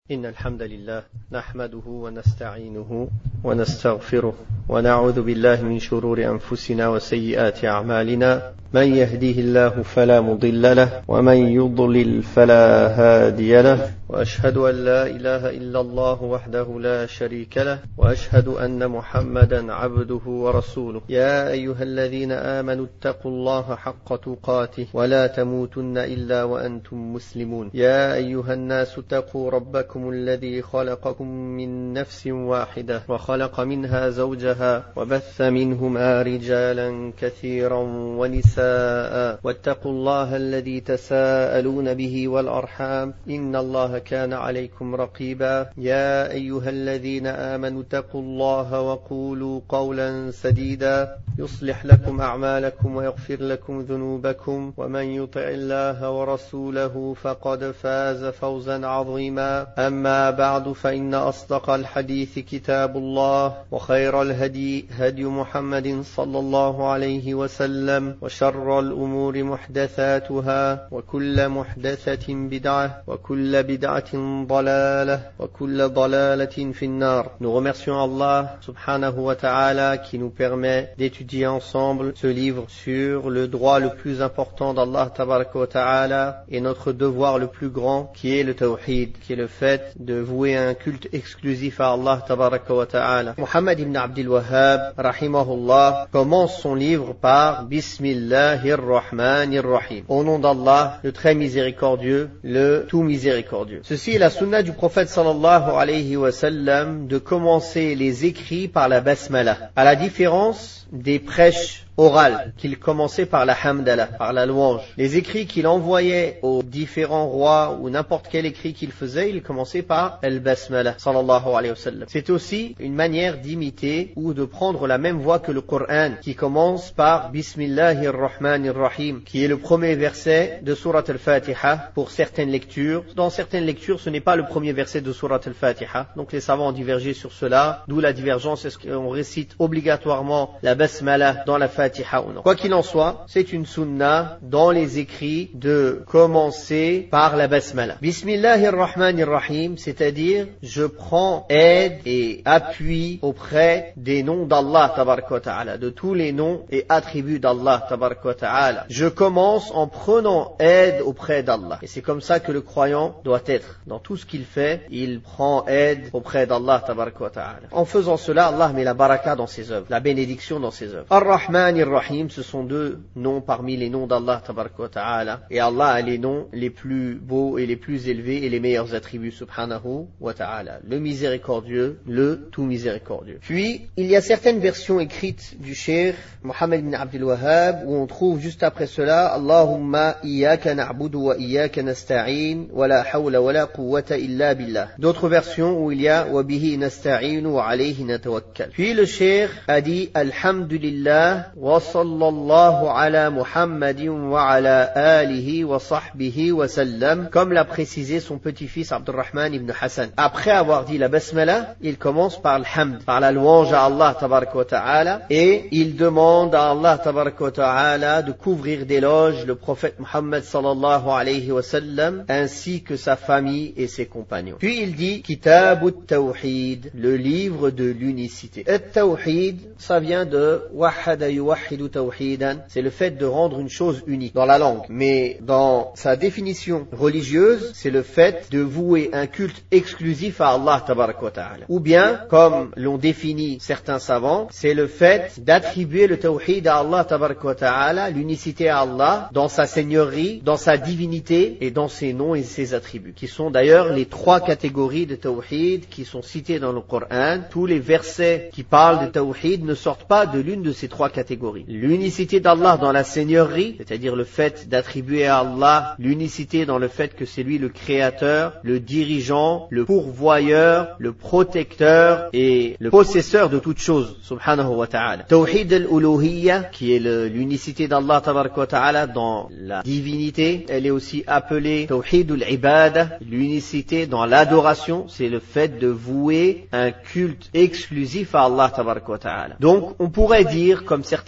إن الحمد لله نحمده ونستعينه ونستغفره ونعوذ بالله من شرور أنفسنا وسيئات أعمالنا من يهديه الله فلا مضل له ومن يضلل فلا هادي له وأشهد أن لا إله إلا الله وحده لا شريك له وأشهد أن محمدا عبده ورسوله يا أيها الذين آمنوا اتقوا الله حق تقاته ولا تموتن إلا وأنتم مسلمون يا أيها الناس اتقوا ربكم الذي خلقكم من نفس واحدة وخلق منها زوجها وبث منهما رجالا كثيرا ونساء واتقوا الله الذي تساءلون به والأرحام إن الله كان عليكم رقيبا يا أيها الذين آمنوا اتقوا الله وقولوا قولا سديدا يصلح لكم أعمالكم ويغفر لكم ذنوبكم ومن يطع الله ورسوله فقد فاز فوزا عظيما أما بعد فإن أصدق الحديث كتاب الله وخير الهدي هدي محمد صلى الله عليه وسلم وشر الأمور محدثاتها وكل محدثة بدعة وكل بدعة ضلالة وكل ضلالة في النار. Nous remercions Allah subhanahu wa ta'ala qui nous permet d'étudier ensemble ce livre sur le droit le plus important d'Allah tabaraka wa ta'ala et notre devoir le plus grand qui est le tawhid, qui est le fait de vouer un culte exclusif à Allah tabaraka wa ta'ala. Muhammad ibn Abdul Wahhab rahimahullah commence son livre par Bismillahir Rahmanir Rahim. Au nom d'Allah, le très miséricordieux, le tout miséricordieux. Ceci est la sunna du prophète sallallahu alayhi wa sallam de commencer les écrits par la basmala. À la différence des prêches orales qu'il commençait par la hamdala, par la louange. Les écrits qu'il envoyait aux différents rois ou n'importe quel écrit qu'il faisait, il commençait par al-basmala sallallahu alayhi wa sallam. C'est aussi une manière d'imiter ou de prendre la même voix que le Coran qui commence par Bismillahir Rahmanir Rahim, qui est le premier verset de Surat al-Fatiha pour certaines lectures. Dans certaines lectures, ce n'est pas le premier verset de Surat al-Fatiha. Donc les savants ont divergé sur cela, d'où la divergence. Est-ce qu'on récite obligatoirement la basmala dans la Fatiha ou non? Quoi qu'il en soit, c'est une sunna dans les écrits de commencer par la basmala. Bismillahir Rahmanir Rahim, c'est-à-dire je prends aide et appui auprès des noms d'Allah tabaraka wa ta'ala, de tous les noms et attributs d'Allah tabaraka wa ta'ala. Je commence en prenant aide auprès d'Allah. Et c'est comme ça que le croyant doit être. Dans tout ce qu'il fait, il prend aide auprès d'Allah tabaraka wa ta'ala. En faisant cela, Allah met la baraka dans ses œuvres, la bénédiction dans ses œuvres. Ar-Rahman Ar-Rahim, ce sont deux noms parmi les noms d'Allah tabaraka wa ta'ala. Et Allah a les noms les plus beaux et les plus élevés et les meilleurs attributs subhanahu wa ta'ala. Le miséricordieux, le tout miséricordieux. Puis, il y a certaines versions écrites du cheikh Muhammad ibn Abdul Wahhab où on trouve juste après cela Allahumma iyyaka na'budu wa iyyaka nasta'in wa la hawla wa la quwwata illa billah. D'autres versions où il y a wa bihi nasta'inu wa alayhi natawakkal. Puis le cheikh a dit alhamdulillah wa sallallahu ala Muhammadin wa ala alihi wa sahbihi wa sallam, comme l'a précisé son petit-fils Abdurrahman ibn Hassan. Après avoir dit la basmala, il commence par le hamd, par la louange à Allah tabaraka wa ta'ala, et il demande à Allah tabaraka wa ta'ala de couvrir d'éloges le prophète Muhammad sallallahu alayhi wa sallam, ainsi que sa famille et ses compagnons. Puis il dit Kitab at-Tawhid, le livre de l'unicité. At-Tawhid, ça vient de wahada yuwahhidu tawhidan, c'est le fait de rendre une chose unique dans la langue. Mais dans sa définition religieuse, c'est le fait de vouer un culte exclusif à Allah tabaraka wa ta'ala. Ou bien, comme l'ont défini certains savants, c'est le fait d'attribuer le tawhid à Allah tabaraka wa ta'ala, l'unicité à Allah, dans sa seigneurie, dans sa divinité et dans ses noms et ses attributs, qui sont d'ailleurs les trois catégories de tawhid qui sont citées dans le Coran. Tous les versets qui parlent de tawhid ne sortent pas de l'une de ces trois catégories. L'unicité d'Allah dans la seigneurie, c'est-à-dire le fait d'attribuer à Allah l'unicité dans le fait que c'est lui le créateur, le dirigeant, le pourvoyeur, le protecteur et le possesseur de toutes choses, subhanahu wa ta'ala. Tawhid al-uluhiyya, qui est l'unicité d'Allah tabaraka wa ta'ala dans la divinité, elle est aussi appelée Tawhid al-ibada, l'unicité dans l'adoration, c'est le fait de vouer un culte exclusif à Allah tabaraka wa ta'ala. Donc on pourrait dire, comme certains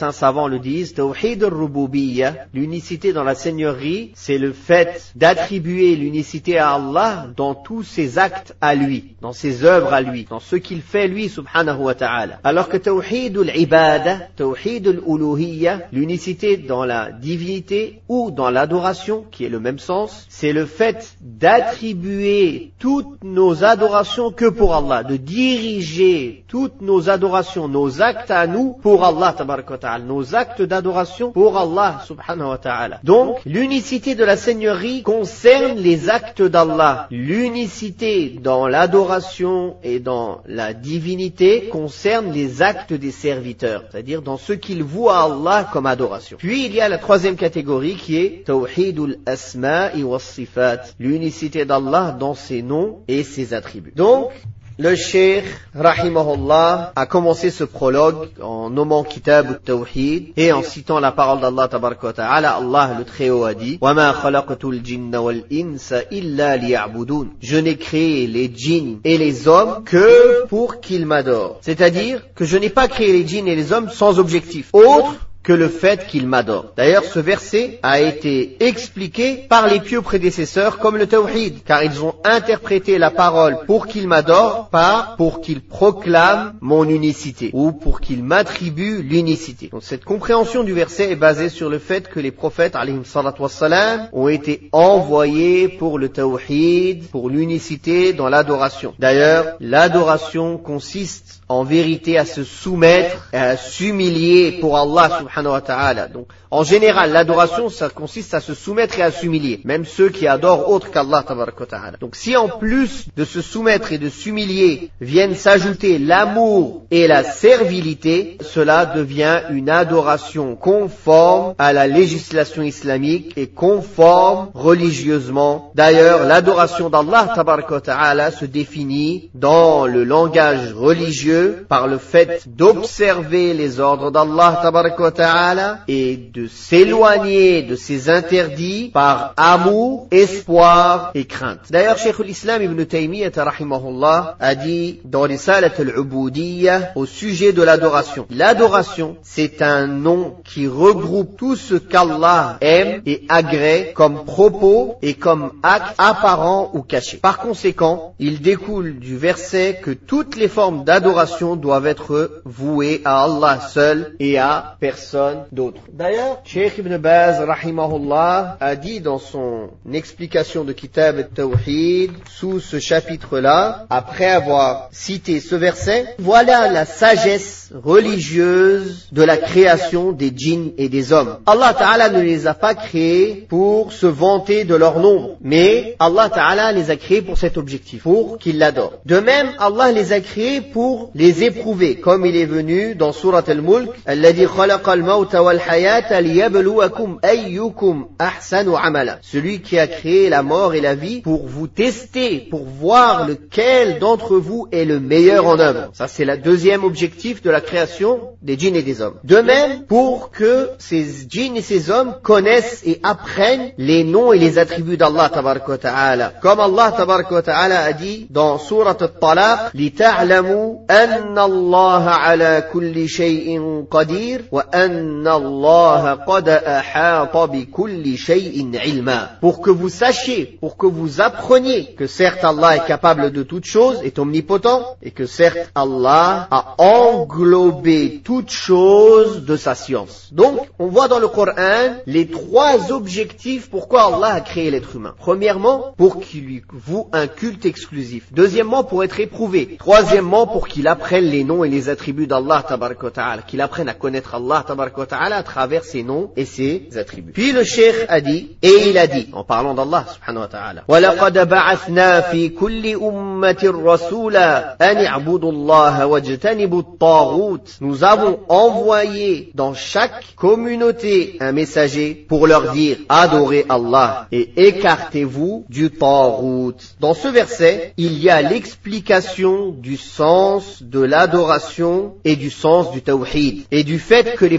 certains savants le disent, Tawhid al-Rububiyya, l'unicité dans la seigneurie, c'est le fait d'attribuer l'unicité à Allah dans tous ses actes à lui, dans ses œuvres à lui, dans ce qu'il fait lui, subhanahu wa ta'ala. Alors que Tawhid al-Ibada, Tawhid al-Uluhiyya, l'unicité dans la divinité ou dans l'adoration, qui est le même sens, c'est le fait d'attribuer toutes nos adorations que pour Allah, de diriger toutes nos adorations, nos actes à nous pour Allah, tabaraka wa ta'ala, nos actes d'adoration pour Allah, subhanahu wa ta'ala. Donc, l'unicité de la seigneurie concerne les actes d'Allah. L'unicité dans l'adoration et dans la divinité concerne les actes des serviteurs, c'est-à-dire dans ce qu'ils vouent à Allah comme adoration. Puis, il y a la troisième catégorie qui est Tawhidul Asma'i was Sifat, l'unicité d'Allah dans ses noms et ses attributs. Donc, le Cheikh, rahimahullah, a commencé ce prologue en nommant Kitab al-Tawhid et en citant la parole d'Allah tabaraka wa ta'ala. Allah le Très-Haut a dit وَمَا خَلَقْتُ الْجِنَّ وَالْإِنسَ إِلَّا لِيَعْبُدُونَ. Je n'ai créé les djinns et les hommes que pour qu'ils m'adorent. C'est-à-dire que je n'ai pas créé les djinns et les hommes sans objectif autre que le fait qu'il m'adore. D'ailleurs, ce verset a été expliqué par les pieux prédécesseurs comme le Tawhid, car ils ont interprété la parole pour qu'il m'adore, pas pour qu'il proclame mon unicité, ou pour qu'il m'attribue l'unicité. Donc cette compréhension du verset est basée sur le fait que les prophètes, alayhim salatu wassalam, ont été envoyés pour le Tawhid, pour l'unicité dans l'adoration. D'ailleurs, l'adoration consiste en vérité à se soumettre, à s'humilier pour Allah subhanahu wa ta'ala. Donc, en général, l'adoration, ça consiste à se soumettre et à s'humilier. Même ceux qui adorent autre qu'Allah tabaraka wa ta'ala. Donc, si en plus de se soumettre et de s'humilier, viennent s'ajouter l'amour et la servilité, cela devient une adoration conforme à la législation islamique et conforme religieusement. D'ailleurs, l'adoration d'Allah tabaraka wa ta'ala se définit dans le langage religieux par le fait d'observer les ordres d'Allah tabaraka wa ta'ala et de s'éloigner de ses interdits par amour, espoir et crainte. D'ailleurs, Cheikh l'Islam Ibn Taymiyyah rahimahullah a dit dans Risalat al-Ubudiyya au sujet de l'adoration. L'adoration, c'est un nom qui regroupe tout ce qu'Allah aime et agrée comme propos et comme acte apparent ou caché. Par conséquent, il découle du verset que toutes les formes d'adoration doivent être vouées à Allah seul et à personne d'autre. D'ailleurs, Cheikh Ibn Baz rahimahullah a dit dans son explication de Kitab al-Tawhid sous ce chapitre-là, après avoir cité ce verset, voilà la sagesse religieuse de la création des djinns et des hommes. Allah Ta'ala ne les a pas créés pour se vanter de leur nombre, mais Allah Ta'ala les a créés pour cet objectif, pour qu'ils l'adorent. De même, Allah les a créés pour les éprouver, comme il est venu dans Surat al-Mulk, alladhi khalaqa al-mawta wal-hayata liyabluwakum ayyukum ahsanu amala. Celui qui a créé la mort et la vie pour vous tester, pour voir lequel d'entre vous est le meilleur en œuvre. Ça, c'est le deuxième objectif de la création des djinns et des hommes. De même, pour que ces djinns et ces hommes connaissent et apprennent les noms et les attributs d'Allah tabaraka wa ta'ala. Comme Allah tabaraka wa ta'ala a dit dans Surat al-Talaq, لِتَعْلَمُوا أَنَّ اللَّهَ عَلَى كُلِّ شَيْءٍ قَدِيرٌ وَأَنَّ اللَّهَ قَدْ أَحَاطَ بِكُلِّ شَيْءٍ عِلْمًا. Pour que vous sachiez, pour que vous appreniez que certes Allah est capable de toutes choses, est omnipotent, et que certes Allah a englobé toutes choses de sa science. Donc, on voit dans le Coran les trois objectifs pourquoi Allah a créé l'être humain. Premièrement, pour qu'il lui voue un culte exclusif. Deuxièmement, pour être éprouvé. Troisièmement, pour qu'il apprenne les noms et les attributs d'Allah tabaraka wa ta'ala, qu'il apprenne à connaître Allah tabaraka wa ta'ala à travers ses noms et ses attributs. Puis le cheikh a dit, et il a dit, en parlant d'Allah subhanahu wa ta'ala, وَلَقَدْ بَعَثْنَا فِي كُلِّ أُمَّةٍ رَسُولًا أَنِ اعْبُدُوا اللَّهَ وَاجْتَنِبُوا الطَّاغُوتَ. Nous avons envoyé dans chaque communauté un messager pour leur dire, adorez Allah et écartez-vous du taghut. Dans ce verset, il y a l'explication du sens de l'adoration et du sens du tawhid et du fait que les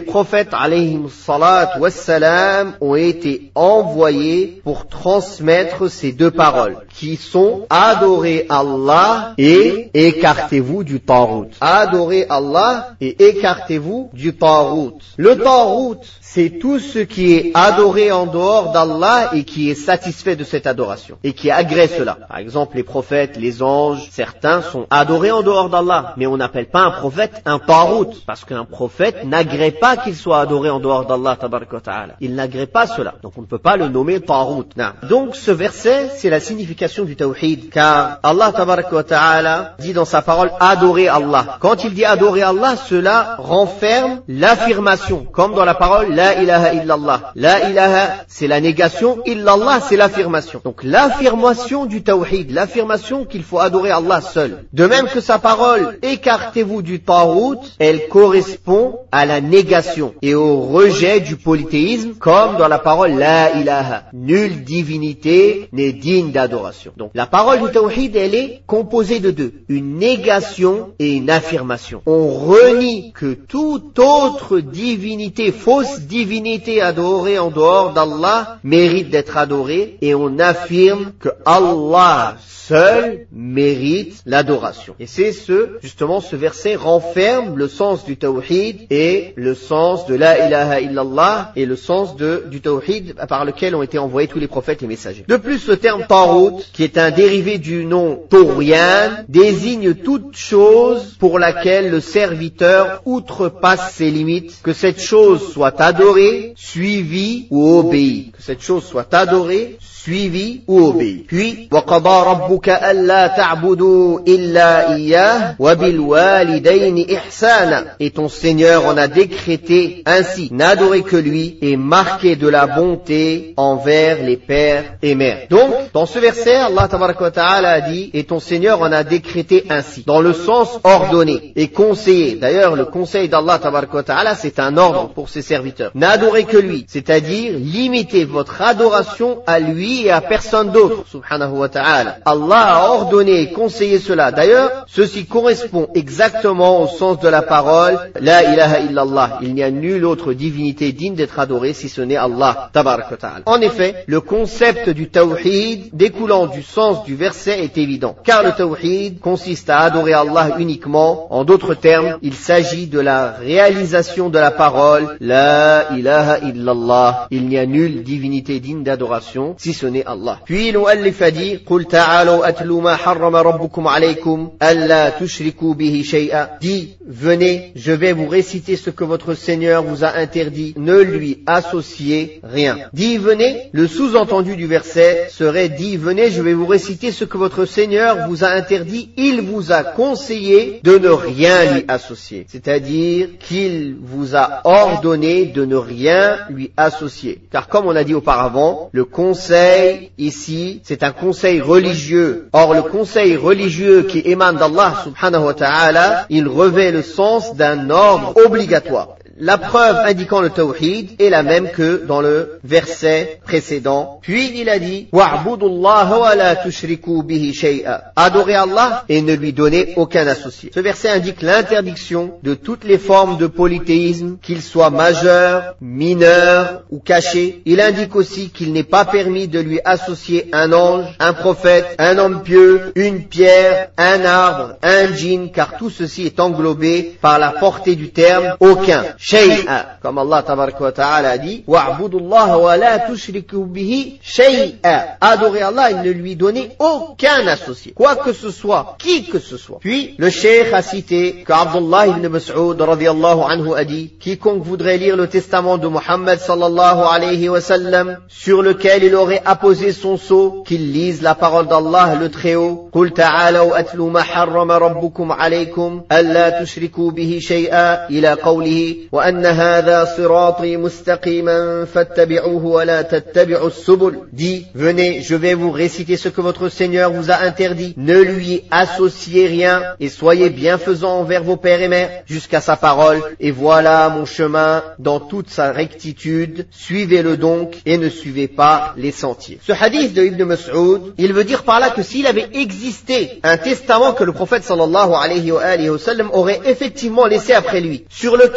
prophètes alayhim salat wassalam ont été envoyés pour transmettre ces deux paroles qui sont adorez Allah et écartez-vous du tarout. Adorez Allah et écartez-vous du tarout. Le tarout, c'est tout ce qui est adoré en dehors d'Allah et qui est satisfait de cette adoration et qui agrée cela. Par exemple, les prophètes, les anges, certains sont adorés en dehors d'Allah, mais on n'appelle pas un prophète un tarout, parce qu'un prophète n'agrée pas qu'il soit adoré en dehors d'Allah tabaraka wa ta'ala. Il n'agrée pas cela, donc on ne peut pas le nommer tarout. Donc ce verset, c'est la signification du tawhid, car Allah tabaraka wa ta'ala dit dans sa parole adorer Allah. Quand il dit adorer Allah, cela renferme l'affirmation, comme dans la parole la ilaha illallah. La ilaha, c'est la négation, illallah, c'est l'affirmation. Donc l'affirmation du tawhid, l'affirmation qu'il faut adorer Allah seul. De même que sa parole écartez-vous du tarout, elle correspond à la négation et au rejet du polythéisme, comme dans la parole la ilaha. Nulle divinité n'est digne d'adoration. Donc la parole du tawhid, elle est composée de deux, une négation et une affirmation. On renie que toute autre divinité, fausse divinité adorée en dehors d'Allah mérite d'être adorée, et on affirme que Allah seul mérite l'adoration. Et c'est justement ce verset renferme le sens du tawhid et le sens de la ilaha illallah et le sens du tawhid par lequel ont été envoyés tous les prophètes et messagers. De plus, le terme tarout, qui est un dérivé du nom Touryan, désigne toute chose pour laquelle le serviteur outrepasse ses limites, que cette chose soit adorée, suivie ou obéie. Que cette chose soit adorée, suivie ou obéie. Puis, وَقَضَى رَبُّكَ أَلَّا تَعْبُدُوا إِلَّا إِيَّاهُ وَبِالْوَالِدَيْنِ إِحْسَانًا. Et ton Seigneur en a décrété ainsi, n'adorez que lui et marquez de la bonté envers les pères et mères. Donc, dans ce verset, Allah tabaraka wa ta'ala a dit, et ton Seigneur en a décrété ainsi, dans le sens ordonné et conseillé. D'ailleurs, le conseil d'Allah tabaraka wa ta'ala, c'est un ordre pour ses serviteurs. N'adorez que lui, c'est-à-dire limitez votre adoration à lui et à personne d'autre, subhanahu wa ta'ala. Allah a ordonné et conseillé cela. D'ailleurs, ceci correspond exactement au sens de la parole la ilaha illallah. Il n'y a nulle autre divinité digne d'être adorée si ce n'est Allah tabaraka wa ta'ala. En effet, le concept du tawhid découlant du sens du verset est évident, car le tawhid consiste à adorer Allah uniquement. En d'autres termes, il s'agit de la réalisation de la parole la ilaha illallah. Il n'y a nulle divinité digne d'adoration si ce n'est Allah. Puis le muallif a dit قُلْ تَعَالَوْا أَتْلُوا مَا حَرَّمَ رَبُّكُمْ عَلَيْكُمْ أَلَّا تُشْرِكُوا بِهِ شَيْئًا. Dit, venez, je vais vous réciter ce que votre Seigneur vous a interdit, ne lui associez rien. Dit, venez, le sous-entendu du verset serait dit, venez, je vais vous réciter ce que votre Seigneur vous a interdit, il vous a conseillé de ne rien lui associer. C'est-à-dire qu'il vous a ordonné de ne rien lui associer. Car comme on a dit auparavant, le conseil ici, c'est un conseil religieux. Or, le conseil religieux qui émane d'Allah subhanahu wa ta'ala, il revêt le sens d'un ordre obligatoire. La preuve indiquant le tawhid est la même que dans le verset précédent. Puis il a dit وَاعْبُدُوا اللَّهَ وَلَا تُشْرِكُوا بِهِ شَيْئًا. Adorez Allah et ne lui donnez aucun associé. Ce verset indique l'interdiction de toutes les formes de polythéisme, qu'ils soient majeurs, mineurs ou cachés. Il indique aussi qu'il n'est pas permis de lui associer un ange, un prophète, un homme pieux, une pierre, un arbre, un djinn, car tout ceci est englobé par la portée du terme aucun. Shay'a, comme Allah tabaraka wa ta'ala a dit, wa'budu Allah wa la tushriku bihi shay'a. Adorez Allah et ne lui donnez aucun associé, quoi que ce soit, qui que ce soit. Puis le cheikh a cité que Abdullah ibn Mas'ud radiyallahu anhu a dit, quiconque voudrait lire le testament de Muhammad sallallahu alayhi wa sallam, sur lequel il aurait apposé son sceau, qu'il lise la parole d'Allah le Très-Haut. Qul ta'alaw atlu ma harrama rabbukum alaykum alla tushriku bihi shay'a ila qawlihi وأن هذا صراطي مستقيما فاتبعوه ولا تتبعوا السبل. Dit, venez, je vais vous réciter ce que votre Seigneur vous a interdit. Ne lui associez rien et soyez bienfaisants envers vos pères et mères, jusqu'à sa parole. Et voilà mon chemin dans toute sa rectitude. Suivez-le donc et ne suivez pas les sentiers. Ce hadith de Ibn Mas'ud, il veut dire par là que s'il avait existé un testament que le prophète sallallahu alayhi wa sallam aurait effectivement laissé après lui, sur lequel il aurait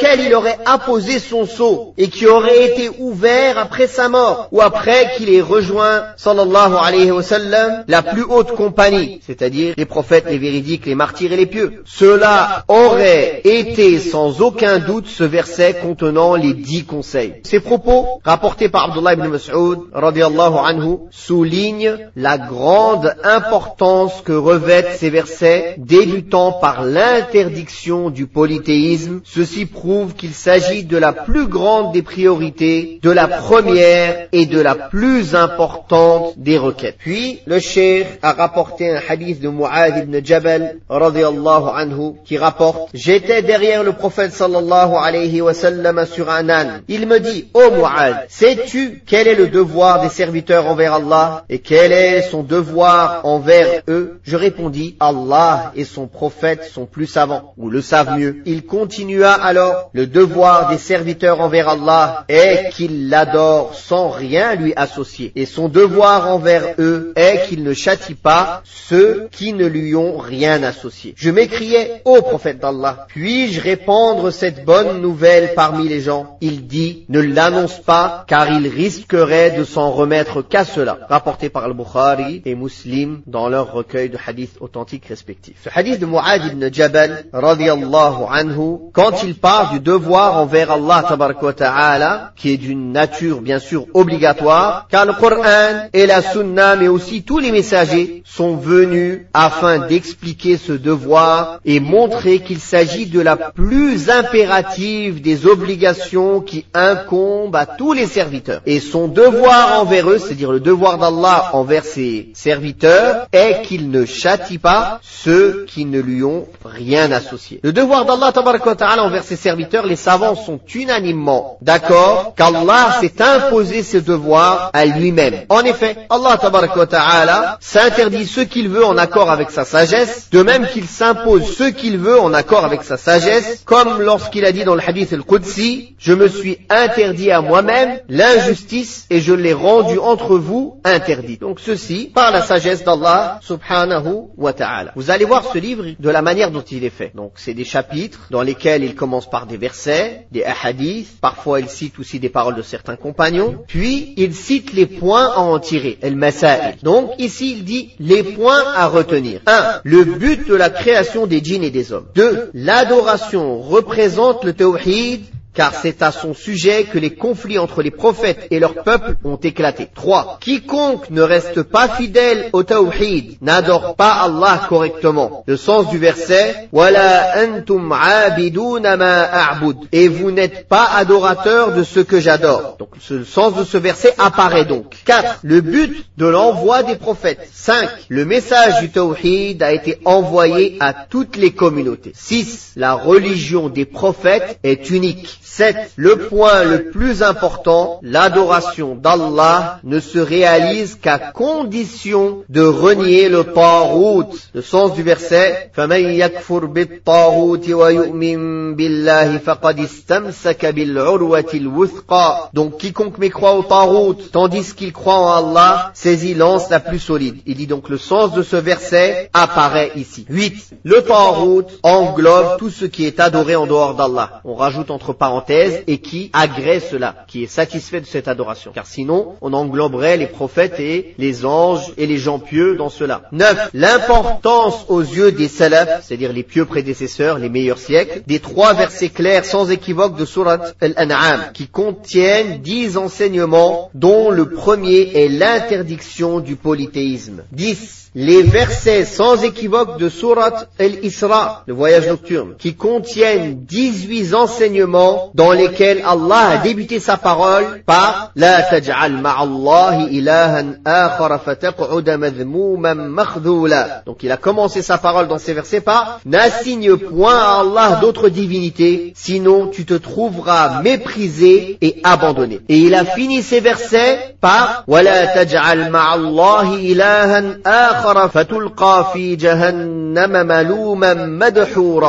aurait apposé son sceau et qui aurait été ouvert après sa mort ou après qu'il ait rejoint, sallallahu alayhi wa sallam, la plus haute compagnie, c'est-à-dire les prophètes, les véridiques, les martyrs et les pieux. Cela aurait été sans aucun doute ce verset contenant les 10 conseils. Ces propos, rapportés par Abdullah ibn Mas'ud, radiyallahu anhu, soulignent la grande importance que revêtent ces versets, débutant par l'interdiction du polythéisme. Ceci prouve qu'il s'agit de la plus grande des priorités, de la première et de la plus importante des requêtes. Puis, le cheikh a rapporté un hadith de Mu'adh ibn Jabal, radiyallahu anhu, qui rapporte: j'étais derrière le prophète sallallahu alayhi wa sallam sur un âne. Il me dit: ô Mu'adh, sais-tu quel est le devoir des serviteurs envers Allah et quel est son devoir envers eux? Je répondis: Allah et son prophète sont plus savants, ou le savent mieux. Il continua alors: le devoir des serviteurs envers Allah est qu'ils l'adorent sans rien lui associer, et son devoir envers eux est qu'il ne châtie pas ceux qui ne lui ont rien associé. Je m'écriai: ô prophète d'Allah, puis-je répandre cette bonne nouvelle parmi les gens? Il dit: ne l'annonce pas, car il risquerait de s'en remettre qu'à cela. Rapporté par Al-Bukhari et Muslim dans leur recueil de hadiths authentiques respectifs. Ce hadith de Mu'adh ibn Jabal, radiyallahu anhu, quand il parle du devoir envers Allah tabaraka wa ta'ala, qui est d'une nature bien sûr obligatoire, car le Coran et la Sunna, mais aussi tous les messagers, sont venus afin d'expliquer ce devoir et montrer qu'il s'agit de la plus impérative des obligations qui incombent à tous les serviteurs. Et son devoir envers eux, c'est-à-dire le devoir d'Allah envers ses serviteurs, est qu'il ne châtie pas ceux qui ne lui ont rien associé. Le devoir d'Allah tabaraka wa ta'ala envers ses serviteurs, les savants sont unanimement d'accord qu'Allah s'est imposé ce devoir à lui-même. En effet, Allah tabaraka wa ta'ala s'interdit ce qu'il veut en accord avec sa sagesse, de même qu'il s'impose ce qu'il veut en accord avec sa sagesse, comme lorsqu'il a dit dans le hadith al-Qudsi: je me suis interdit à moi-même l'injustice et je l'ai rendu entre vous interdit. Donc ceci par la sagesse d'Allah subhanahu wa ta'ala. Vous allez voir ce livre de la manière dont il est fait. Donc c'est des chapitres dans lesquels il commence par des versets, des hadiths, parfois il cite aussi des paroles de certains compagnons, puis il cite les points à en tirer, al-masail. Donc ici il dit les points à retenir. 1. Le but de la création des djinns et des hommes. 2. L'adoration représente le tawhid, car c'est à son sujet que les conflits entre les prophètes et leur peuple ont éclaté. 3. Quiconque ne reste pas fidèle au tawhid n'adore pas Allah correctement. Le sens du verset: Wala antum abiduna ma a'bud, et vous n'êtes pas adorateurs de ce que j'adore. Donc le sens de ce verset apparaît donc. 4. Le but de l'envoi des prophètes. 5. Le message du tawhid a été envoyé à toutes les communautés. 6. La religion des prophètes est unique. 7. Le point le plus important, l'adoration d'Allah ne se réalise qu'à condition de renier le Tarout. Le sens du verset: فَمَنْ يَكْفُرْ بِالطَّاغُوتِ وَيُؤْمِنْ بِاللَّهِ فَقَدِ اسْتَمْسَكَ بِالْعُرْوَةِ الْوُثْقَى. Donc quiconque mécroit au Tarout, tandis qu'il croit en Allah, saisit l'anse la plus solide. Il dit donc le sens de ce verset apparaît ici. 8. Le Tarout englobe tout ce qui est adoré en dehors d'Allah. On rajoute entre parenthèses et qui agrée cela, qui est satisfait de cette adoration. Car sinon, on engloberait les prophètes et les anges et les gens pieux dans cela. 9. L'importance aux yeux des salafs, c'est-à-dire les pieux prédécesseurs, les meilleurs siècles, des 3 versets clairs sans équivoque de Surat Al-An'am, qui contiennent 10 enseignements, dont le premier est l'interdiction du polythéisme. 10. Les versets sans équivoque de Surat Al-Isra, le voyage nocturne, qui contiennent 18 enseignements dans lesquels Allah a débuté sa parole par La taj'al ma'allahi ilahan akhara fataq'uda madhmouman makhdhula. Donc il a commencé sa parole dans ces versets par N'assigne point à Allah d'autres divinités, sinon tu te trouveras méprisé et abandonné. Et il a fini ces versets par Wala taj'al ma'allahi ilahan akhara fatulqa fi jahannama maluman madhura.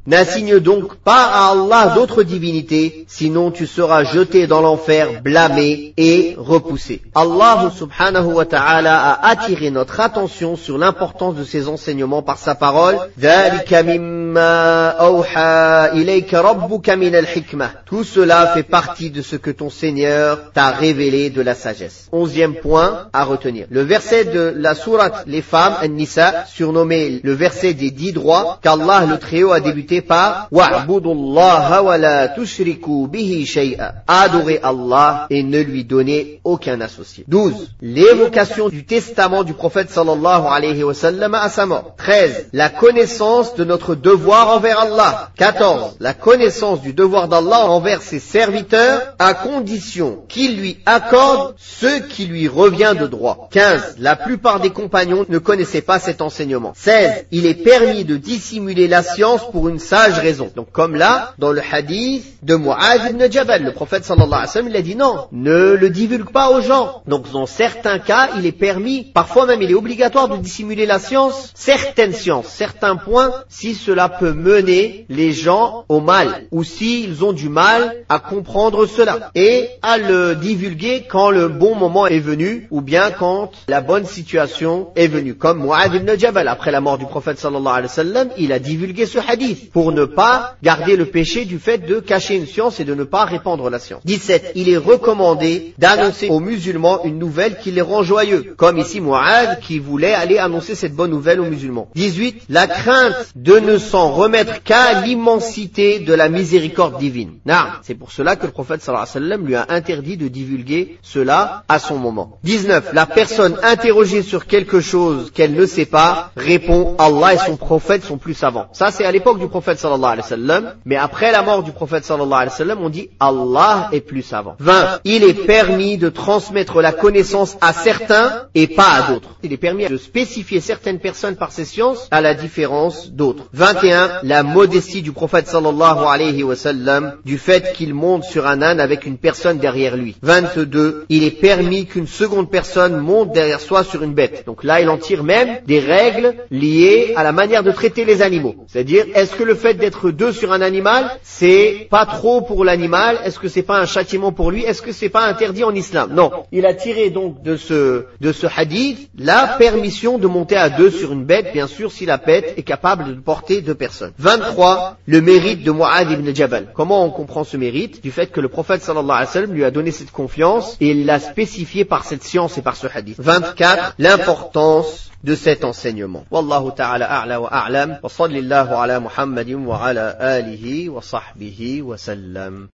N'assigne donc pas à Allah d'autres divinités, sinon tu seras jeté dans l'enfer, blâmé et repoussé. Allah subhanahu wa ta'ala a attiré notre attention sur l'importance de ces enseignements par sa parole. ذَلِكَ مِمَّا أَوْحَى إِلَيْكَ رَبُّكَ مِنَ الْحِكْمَةِ. Tout cela fait partie de ce que ton Seigneur t'a révélé de la sagesse. 11e point à retenir. Le verset de la sourate Les Femmes, An-Nisa, surnommé le verset des 10 droits, qu'Allah le Très-Haut a débuté par وَاعْبُدُوا اللَّهَ وَلَا تُشْرِكُوا بِهِ شَيْئًا. Adorez Allah et ne lui donnez aucun associé. 12. L'évocation du testament du prophète sallallahu alayhi wa sallam à sa mort. 13. La connaissance de notre devoir envers Allah. 14. La connaissance du devoir d'Allah envers ses serviteurs à condition qu'il lui accorde ce qui lui revient de droit. 15. La plupart des compagnons ne connaissaient pas cet enseignement. 16. Il est permis de dissimuler la science pour une sage raison. Donc comme là, dans le hadith de Mu'adh ibn Jabal, le prophète sallallahu alayhi wa sallam, il a dit non, ne le divulgue pas aux gens. Donc dans certains cas, il est permis, parfois même il est obligatoire de dissimuler la science, certaines sciences, certains points, si cela peut mener les gens au mal, ou s'ils ont du mal à comprendre cela, et à le divulguer quand le bon moment est venu, ou bien quand la bonne situation est venue. Comme Mu'adh ibn Jabal, après la mort du prophète sallallahu alayhi wa sallam, il a divulgué ce hadith, pour ne pas garder le péché du fait de cacher une science et de ne pas répandre la science. 17. Il est recommandé d'annoncer aux musulmans une nouvelle qui les rend joyeux, comme ici Mu'adh qui voulait aller annoncer cette bonne nouvelle aux musulmans. 18. La crainte de ne s'en remettre qu'à l'immensité de la miséricorde divine. C'est pour cela que le prophète sallallahu alayhi wa sallam lui a interdit de divulguer cela à son moment. 19. La personne interrogée sur quelque chose qu'elle ne sait pas répond Allah et son prophète sont plus savants. Ça c'est à l'époque du prophète sallallahu alayhi wa sallam, mais après la mort du prophète sallallahu alayhi wa sallam, on dit Allah est plus savant. 20. Il est permis de transmettre la connaissance à certains et pas à d'autres. Il est permis de spécifier certaines personnes par ces sciences à la différence d'autres. 21. La modestie du prophète sallallahu alayhi wa sallam, du fait qu'il monte sur un âne avec une personne derrière lui. 22. Il est permis qu'une seconde personne monte derrière soi sur une bête. Donc là, il en tire même des règles liées à la manière de traiter les animaux. C'est-à-dire, est-ce que le fait d'être deux sur un animal, c'est pas trop pour l'animal? Est-ce que c'est pas un châtiment pour lui? Est-ce que c'est pas interdit en islam? Non. Il a tiré donc de ce hadith la permission de monter à deux sur une bête, bien sûr, si la bête est capable de porter deux personnes. 23. Le mérite de Mu'adh ibn Jabal. Comment on comprend ce mérite? Du fait que le prophète sallallahu alayhi wa sallam lui a donné cette confiance et il l'a spécifié par cette science et par ce hadith. 24. L'importance de cet enseignement. Wallahu ta'ala a'la wa a'lam wa sallallahu ala Muhammadin wa ala alihi wa sahbihi wa sallam.